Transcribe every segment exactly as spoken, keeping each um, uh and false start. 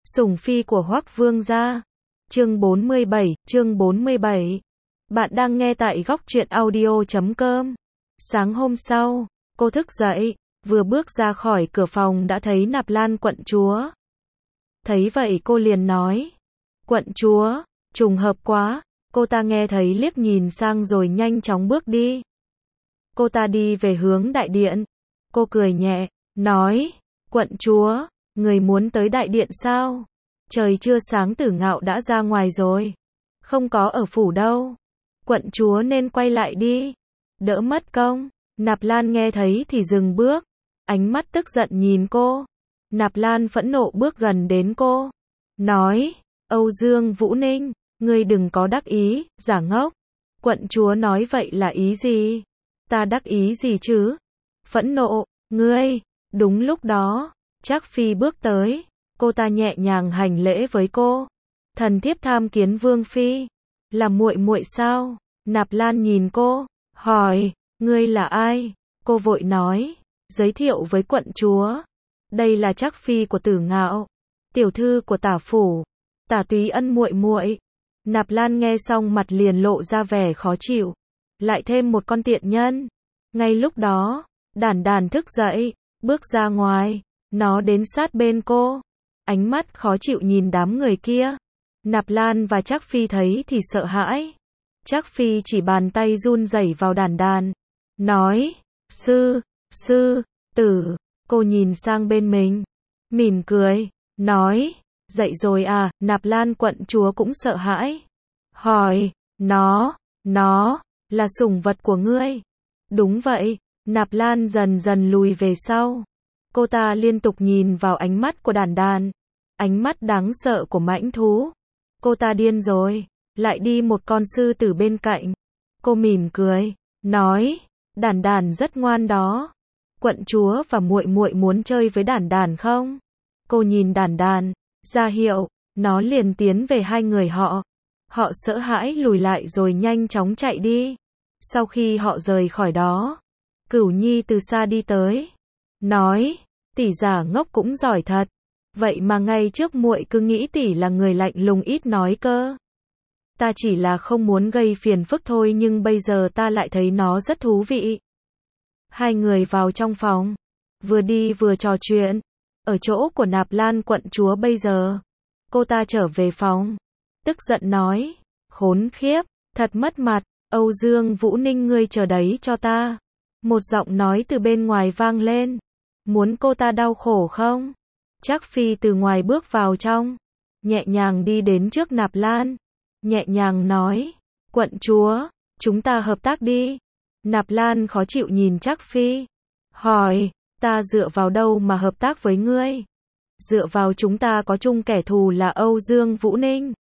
Sủng phi của Hoắc Vương gia. Chương bốn mươi bảy, chương bốn mươi bảy. Bạn đang nghe tại góc truyện audio chấm com. Sáng hôm sau, cô thức dậy, vừa bước ra khỏi cửa phòng đã thấy Nạp Lan quận chúa. Thấy vậy cô liền nói, quận chúa, trùng hợp quá. Cô ta nghe thấy liếc nhìn sang rồi nhanh chóng bước đi. Cô ta đi về hướng đại điện. Cô cười nhẹ, nói, quận chúa, người muốn tới đại điện sao? Trời chưa sáng Tử Ngạo đã ra ngoài rồi. Không có ở phủ đâu. Quận chúa nên quay lại đi. Đỡ mất công. Nạp Lan nghe thấy thì dừng bước. Ánh mắt tức giận nhìn cô. Nạp Lan phẫn nộ bước gần đến cô. Nói, Âu Dương Vũ Ninh, ngươi đừng có đắc ý, giả ngốc. Quận chúa nói vậy là ý gì? Ta đắc ý gì chứ? Phẫn nộ, ngươi. Đúng lúc đó, Trác Phi bước tới. Cô ta nhẹ nhàng hành lễ với cô. Thần thiếp tham kiến Vương phi. Là muội muội sao? Nạp Lan nhìn cô, hỏi, ngươi là ai? Cô vội nói, giới thiệu với quận chúa. Đây là Trác Phi của Tử Ngạo, tiểu thư của Tả phủ, Tả Túy Ân muội muội. Nạp Lan nghe xong mặt liền lộ ra vẻ khó chịu. Lại thêm một con tiện nhân. Ngay lúc đó, Đản Đản thức dậy, bước ra ngoài, nó đến sát bên cô. Ánh mắt khó chịu nhìn đám người kia. Nạp Lan và Trác Phi thấy thì sợ hãi. Trác Phi chỉ bàn tay run rẩy vào Đản Đản, nói, sư, sư, tử. Cô nhìn sang bên mình, mỉm cười, nói, dậy rồi à? Nạp Lan quận chúa cũng sợ hãi. Hỏi, nó, nó, là sủng vật của ngươi? Đúng vậy. Nạp Lan dần dần lùi về sau. Cô ta liên tục nhìn vào ánh mắt của Đản Đản. Ánh mắt đáng sợ của mãnh thú. Cô ta điên rồi. Lại đi một con sư tử bên cạnh. Cô mỉm cười, nói, Đản Đản rất ngoan đó. Quận chúa và muội muội muốn chơi với Đản Đản không? Cô nhìn Đản Đản, ra hiệu, nó liền tiến về hai người họ. Họ sợ hãi lùi lại rồi nhanh chóng chạy đi. Sau khi họ rời khỏi đó, Cửu Nhi từ xa đi tới, nói, tỷ giả ngốc cũng giỏi thật. Vậy mà ngay trước muội cứ nghĩ tỷ là người lạnh lùng ít nói cơ. Ta chỉ là không muốn gây phiền phức thôi nhưng bây giờ ta lại thấy nó rất thú vị. Hai người vào trong phòng, vừa đi vừa trò chuyện. Ở chỗ của Nạp Lan quận chúa bây giờ, cô ta trở về phòng, tức giận nói, khốn khiếp, thật mất mặt, Âu Dương Vũ Ninh ngươi chờ đấy cho ta. Một giọng nói từ bên ngoài vang lên, muốn cô ta đau khổ không? Trác Phi từ ngoài bước vào trong, nhẹ nhàng đi đến trước Nạp Lan, nhẹ nhàng nói, quận chúa, chúng ta hợp tác đi. Nạp Lan khó chịu nhìn Trác Phi, hỏi, ta dựa vào đâu mà hợp tác với ngươi? Dựa vào chúng ta có chung kẻ thù là Âu Dương Vũ Ninh.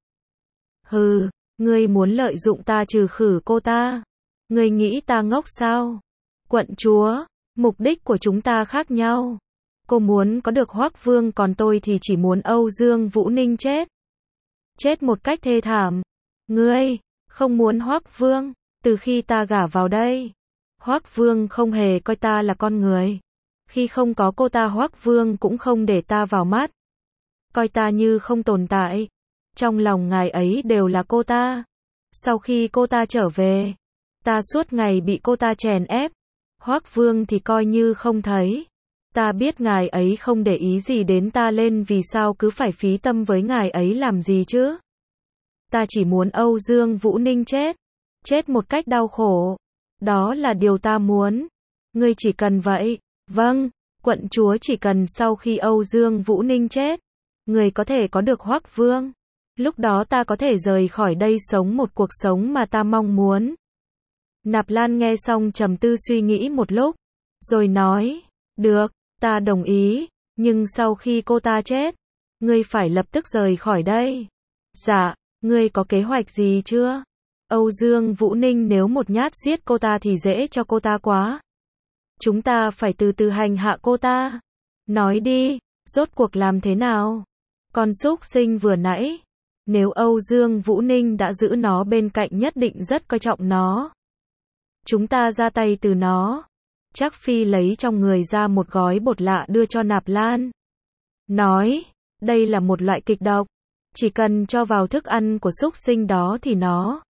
Hừ, ngươi muốn lợi dụng ta trừ khử cô ta. Ngươi nghĩ ta ngốc sao? Quận chúa, mục đích của chúng ta khác nhau. Cô muốn có được Hoắc Vương còn tôi thì chỉ muốn Âu Dương Vũ Ninh chết. Chết một cách thê thảm. Ngươi, không muốn Hoắc Vương. Từ khi ta gả vào đây, Hoắc Vương không hề coi ta là con người. Khi không có cô ta Hoắc Vương cũng không để ta vào mắt. Coi ta như không tồn tại. Trong lòng ngài ấy đều là cô ta. Sau khi cô ta trở về, ta suốt ngày bị cô ta chèn ép. Hoắc Vương thì coi như không thấy. Ta biết ngài ấy không để ý gì đến ta nên vì sao cứ phải phí tâm với ngài ấy làm gì chứ? Ta chỉ muốn Âu Dương Vũ Ninh chết. Chết một cách đau khổ. Đó là điều ta muốn. Ngươi chỉ cần vậy. Vâng, quận chúa chỉ cần sau khi Âu Dương Vũ Ninh chết, người có thể có được Hoắc Vương. Lúc đó ta có thể rời khỏi đây sống một cuộc sống mà ta mong muốn. Nạp Lan nghe xong trầm tư suy nghĩ một lúc, rồi nói, được, ta đồng ý, nhưng sau khi cô ta chết, ngươi phải lập tức rời khỏi đây. Dạ, ngươi có kế hoạch gì chưa? Âu Dương Vũ Ninh nếu một nhát giết cô ta thì dễ cho cô ta quá. Chúng ta phải từ từ hành hạ cô ta. Nói đi, rốt cuộc làm thế nào? Con súc sinh vừa nãy, nếu Âu Dương Vũ Ninh đã giữ nó bên cạnh nhất định rất coi trọng nó. Chúng ta ra tay từ nó. Trác Phi lấy trong người ra một gói bột lạ đưa cho Nạp Lan. Nói, Đây là một loại kịch độc. Chỉ cần cho vào thức ăn của súc sinh đó thì nó.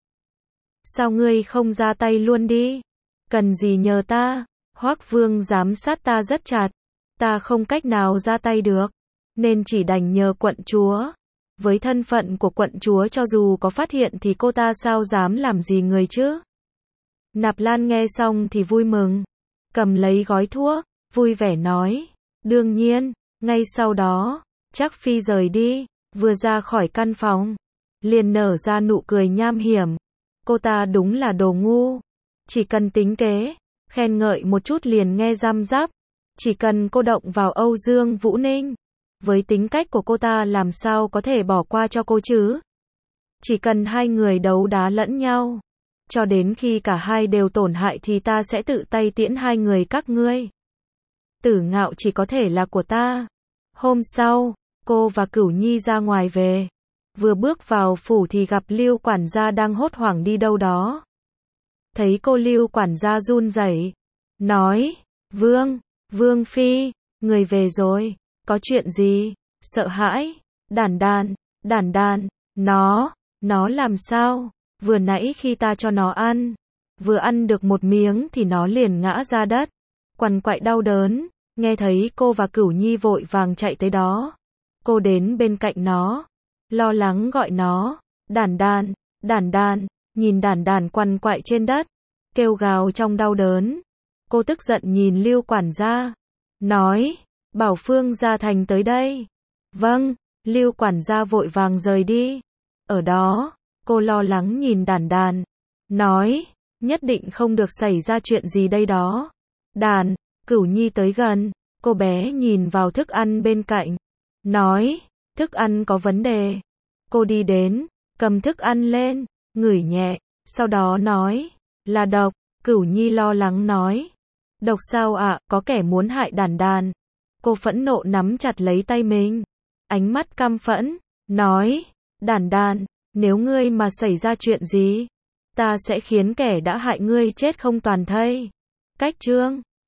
Sao ngươi không ra tay luôn đi? Cần gì nhờ ta? Hoắc Vương giám sát ta rất chặt. Ta không cách nào ra tay được. Nên chỉ đành nhờ quận chúa. Với thân phận của quận chúa cho dù có phát hiện thì cô ta sao dám làm gì người chứ? Nạp Lan nghe xong thì vui mừng. Cầm lấy gói thuốc, vui vẻ nói. Đương nhiên, ngay sau đó, Trác Phi rời đi, vừa ra khỏi căn phòng. Liền nở ra nụ cười nham hiểm. Cô ta đúng là đồ ngu. Chỉ cần tính kế, khen ngợi một chút liền nghe răm rắp. Chỉ cần cô động vào Âu Dương Vũ Ninh. Với tính cách của cô ta làm sao có thể bỏ qua cho cô chứ? Chỉ cần hai người đấu đá lẫn nhau. Cho đến khi cả hai đều tổn hại thì ta sẽ tự tay tiễn hai người các ngươi. Tử Ngạo chỉ có thể là của ta. Hôm sau, cô và Cửu Nhi ra ngoài về. Vừa bước vào phủ thì gặp Lưu quản gia đang hốt hoảng đi đâu đó. Thấy cô Lưu quản gia run rẩy, nói, Vương, Vương Phi, người về rồi, có chuyện gì? Sợ hãi, Đản Đản, Đản Đản, nó, nó làm sao? Vừa nãy khi ta cho nó ăn, vừa ăn được một miếng thì nó liền ngã ra đất, quằn quại đau đớn. Nghe thấy cô và Cửu Nhi vội vàng chạy tới đó. Cô đến bên cạnh nó, lo lắng gọi nó, Đản Đản, Đản Đản, nhìn Đản Đản quằn quại trên đất, kêu gào trong đau đớn. Cô tức giận nhìn Lưu quản gia, nói, bảo Phương Gia Thành tới đây. Vâng, Lưu quản gia vội vàng rời đi. Ở đó, cô lo lắng nhìn Đản Đản, nói, nhất định không được xảy ra chuyện gì đây đó. Đản, Cửu Nhi tới gần, cô bé nhìn vào thức ăn bên cạnh, nói, thức ăn có vấn đề. Cô đi đến, cầm thức ăn lên, ngửi nhẹ, sau đó nói, là độc. Cửu Nhi lo lắng nói, độc sao ạ? Có kẻ muốn hại Đản Đản. Cô phẫn nộ nắm chặt lấy tay mình, ánh mắt căm phẫn, nói, Đản Đản, nếu ngươi mà xảy ra chuyện gì, ta sẽ khiến kẻ đã hại ngươi chết không toàn thây. Cách chương